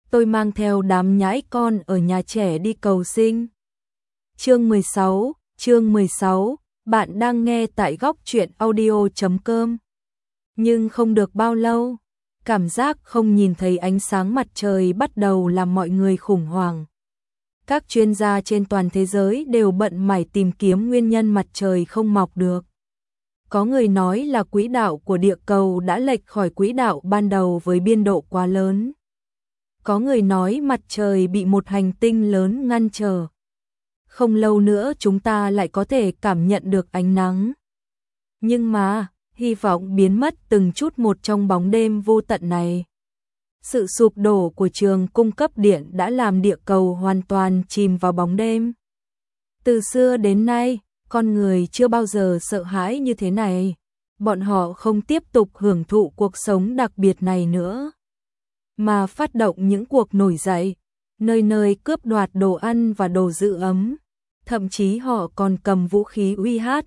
tôi mang theo đám nhãi con ở nhà trẻ đi cầu sinh. Chương 16, bạn đang nghe tại góc truyện audio.com. Nhưng không được bao lâu, cảm giác không nhìn thấy ánh sáng mặt trời bắt đầu làm mọi người khủng hoảng. Các chuyên gia trên toàn thế giới đều bận mải tìm kiếm nguyên nhân mặt trời không mọc được. Có người nói là quỹ đạo của địa cầu đã lệch khỏi quỹ đạo ban đầu với biên độ quá lớn. Có người nói mặt trời bị một hành tinh lớn ngăn trở. Không lâu nữa chúng ta lại có thể cảm nhận được ánh nắng. Nhưng mà, hy vọng biến mất từng chút một trong bóng đêm vô tận này. Sự sụp đổ của trường cung cấp điện đã làm địa cầu hoàn toàn chìm vào bóng đêm. Từ xưa đến nay, con người chưa bao giờ sợ hãi như thế này. Bọn họ không tiếp tục hưởng thụ cuộc sống đặc biệt này nữa, mà phát động những cuộc nổi dậy, nơi nơi cướp đoạt đồ ăn và đồ giữ ấm. Thậm chí họ còn cầm vũ khí uy hiếp.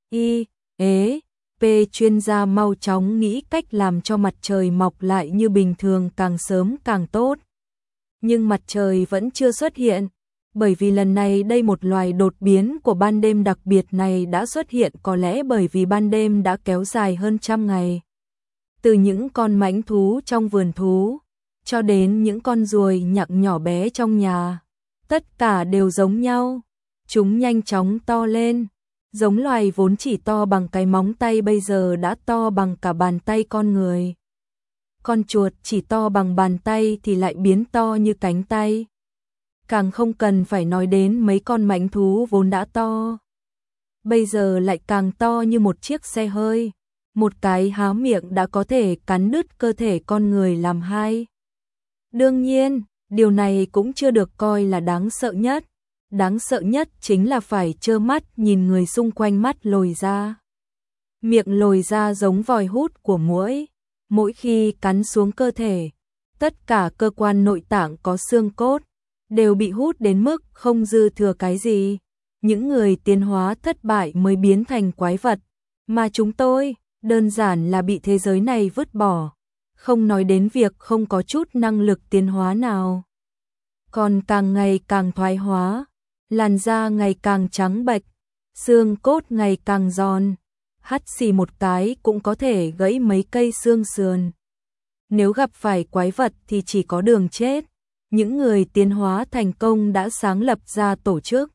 Chuyên gia mau chóng nghĩ cách làm cho mặt trời mọc lại như bình thường càng sớm càng tốt. Nhưng mặt trời vẫn chưa xuất hiện, bởi vì lần này đây một loài đột biến của ban đêm đặc biệt này đã xuất hiện, có lẽ bởi vì ban đêm đã kéo dài hơn 100 ngày. Từ những con mãnh thú trong vườn thú, cho đến những con ruồi nhặng nhỏ bé trong nhà, tất cả đều giống nhau. Chúng nhanh chóng to lên, giống loài vốn chỉ to bằng cái móng tay bây giờ đã to bằng cả bàn tay con người. Con chuột chỉ to bằng bàn tay thì lại biến to như cánh tay. Càng không cần phải nói đến mấy con mãnh thú vốn đã to. Bây giờ lại càng to như một chiếc xe hơi. Một cái há miệng đã có thể cắn đứt cơ thể con người làm hai. Đương nhiên, điều này cũng chưa được coi là đáng sợ nhất. Đáng sợ nhất chính là phải trơ mắt nhìn người xung quanh mắt lồi ra. Miệng lồi ra giống vòi hút của muỗi. Mỗi khi cắn xuống cơ thể, tất cả cơ quan nội tạng có xương cốt đều bị hút đến mức không dư thừa cái gì. Những người tiến hóa thất bại mới biến thành quái vật, mà chúng tôi đơn giản là bị thế giới này vứt bỏ, không nói đến việc không có chút năng lực tiến hóa nào. Còn càng ngày càng thoái hóa, làn da ngày càng trắng bệch, xương cốt ngày càng giòn, hắt xì một cái cũng có thể gãy mấy cây xương sườn. Nếu gặp phải quái vật thì chỉ có đường chết. Những người tiến hóa thành công đã sáng lập ra tổ chức.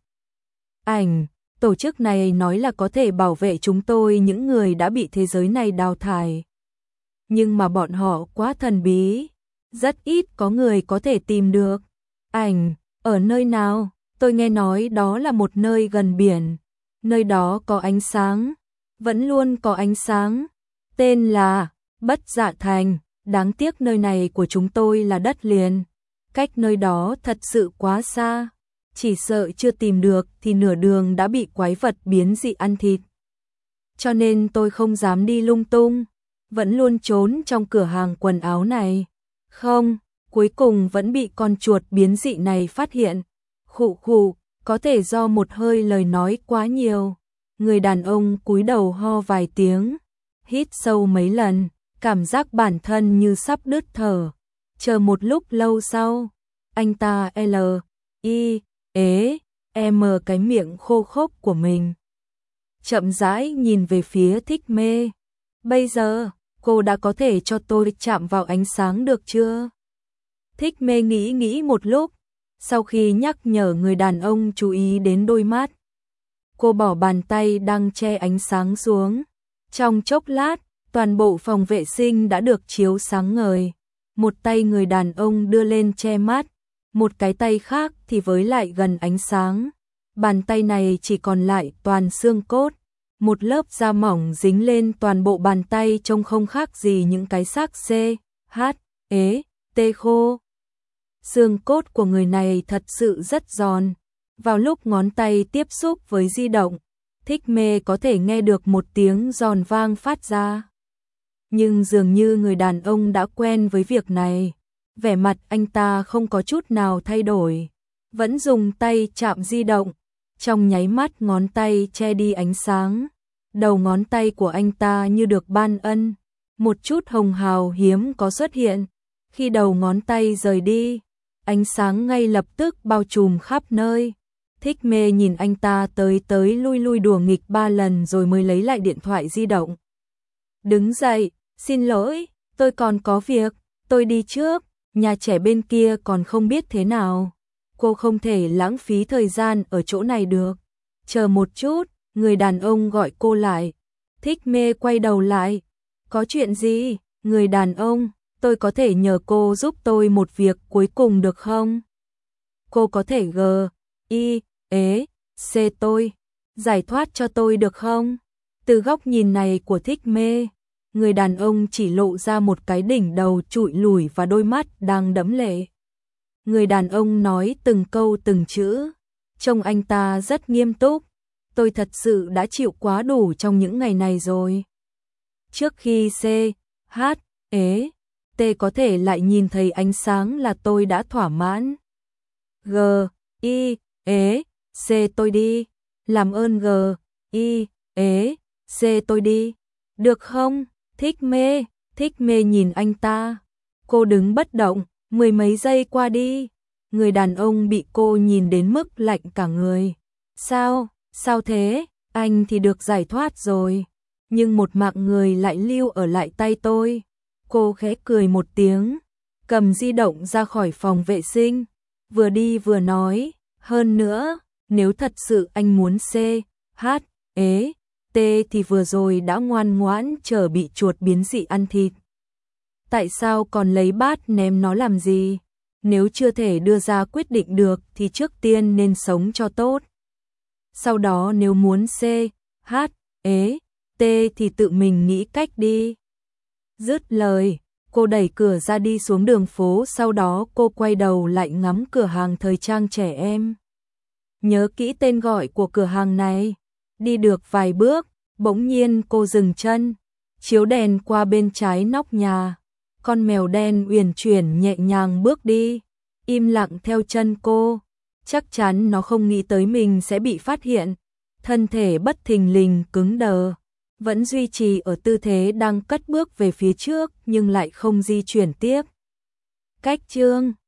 Tổ chức này nói là có thể bảo vệ chúng tôi, những người đã bị thế giới này đào thải. Nhưng mà bọn họ quá thần bí, rất ít có người có thể tìm được. Ở nơi nào? Tôi nghe nói đó là một nơi gần biển. Nơi đó có ánh sáng, vẫn luôn có ánh sáng. Tên là Bất Dạ Thành. Đáng tiếc nơi này của chúng tôi là đất liền. Cách nơi đó thật sự quá xa. Chỉ sợ chưa tìm được thì nửa đường đã bị quái vật biến dị ăn thịt. Cho nên tôi không dám đi lung tung, vẫn luôn trốn trong cửa hàng quần áo này. Không, cuối cùng vẫn bị con chuột biến dị này phát hiện. Khụ, có thể do một hơi lời nói quá nhiều. Người đàn ông cúi đầu ho vài tiếng, hít sâu mấy lần, cảm giác bản thân như sắp đứt thở. Chờ một lúc lâu sau, anh ta cái miệng khô khốc của mình. Chậm rãi nhìn về phía Thích Mê. Bây giờ, cô đã có thể cho tôi chạm vào ánh sáng được chưa? Thích Mê nghĩ một lúc, sau khi nhắc nhở người đàn ông chú ý đến đôi mắt. Cô bỏ bàn tay đang che ánh sáng xuống. Trong chốc lát, toàn bộ phòng vệ sinh đã được chiếu sáng ngời. Một tay người đàn ông đưa lên che mắt, một cái tay khác thì với lại gần ánh sáng. Bàn tay này chỉ còn lại toàn xương cốt, một lớp da mỏng dính lên toàn bộ bàn tay trông không khác gì những cái xác khô. Xương cốt của người này thật sự rất giòn. Vào lúc ngón tay tiếp xúc với di động, Thích Mê có thể nghe được một tiếng giòn vang phát ra. Nhưng dường như người đàn ông đã quen với việc này. Vẻ mặt anh ta không có chút nào thay đổi, vẫn dùng tay chạm di động. Trong nháy mắt ngón tay che đi ánh sáng. Đầu ngón tay của anh ta như được ban ân. Một chút hồng hào hiếm có xuất hiện. Khi đầu ngón tay rời đi, ánh sáng ngay lập tức bao trùm khắp nơi. Thích Mê nhìn anh ta tới tới lui lui đùa nghịch 3 lần rồi mới lấy lại điện thoại di động. Đứng dậy, xin lỗi, tôi còn có việc, tôi đi trước, nhà trẻ bên kia còn không biết thế nào. Cô không thể lãng phí thời gian ở chỗ này được. Chờ một chút, người đàn ông gọi cô lại. Thích Mê quay đầu lại. Có chuyện gì? Người đàn ông, tôi có thể nhờ cô giúp tôi một việc cuối cùng được không? Cô có thể C tôi, giải thoát cho tôi được không? Từ góc nhìn này của Thích Mê, người đàn ông chỉ lộ ra một cái đỉnh đầu trụi lủi và đôi mắt đang đẫm lệ. Người đàn ông nói từng câu từng chữ, trông anh ta rất nghiêm túc. Tôi thật sự đã chịu quá đủ trong những ngày này rồi. Trước khi T có thể lại nhìn thấy ánh sáng là tôi đã thỏa mãn. C tôi đi. Làm ơn C tôi đi. Được không? Thích Mê nhìn anh ta. Cô đứng bất động, 10 mấy giây qua đi. Người đàn ông bị cô nhìn đến mức lạnh cả người. Sao thế? Anh thì được giải thoát rồi. Nhưng một mạng người lại lưu ở lại tay tôi. Cô khẽ cười một tiếng, cầm di động ra khỏi phòng vệ sinh, vừa đi vừa nói, hơn nữa, nếu thật sự anh muốn T thì vừa rồi đã ngoan ngoãn chờ bị chuột biến dị ăn thịt. Tại sao còn lấy bát ném nó làm gì? Nếu chưa thể đưa ra quyết định được thì trước tiên nên sống cho tốt. Sau đó nếu muốn T thì tự mình nghĩ cách đi. Dứt lời, cô đẩy cửa ra đi xuống đường phố, sau đó cô quay đầu lại ngắm cửa hàng thời trang trẻ em. Nhớ kỹ tên gọi của cửa hàng này. Đi được vài bước, bỗng nhiên cô dừng chân, chiếu đèn qua bên trái nóc nhà. Con mèo đen uyển chuyển nhẹ nhàng bước đi, im lặng theo chân cô. Chắc chắn nó không nghĩ tới mình sẽ bị phát hiện. Thân thể bất thình lình cứng đờ, vẫn duy trì ở tư thế đang cất bước về phía trước nhưng lại không di chuyển tiếp. Cách chương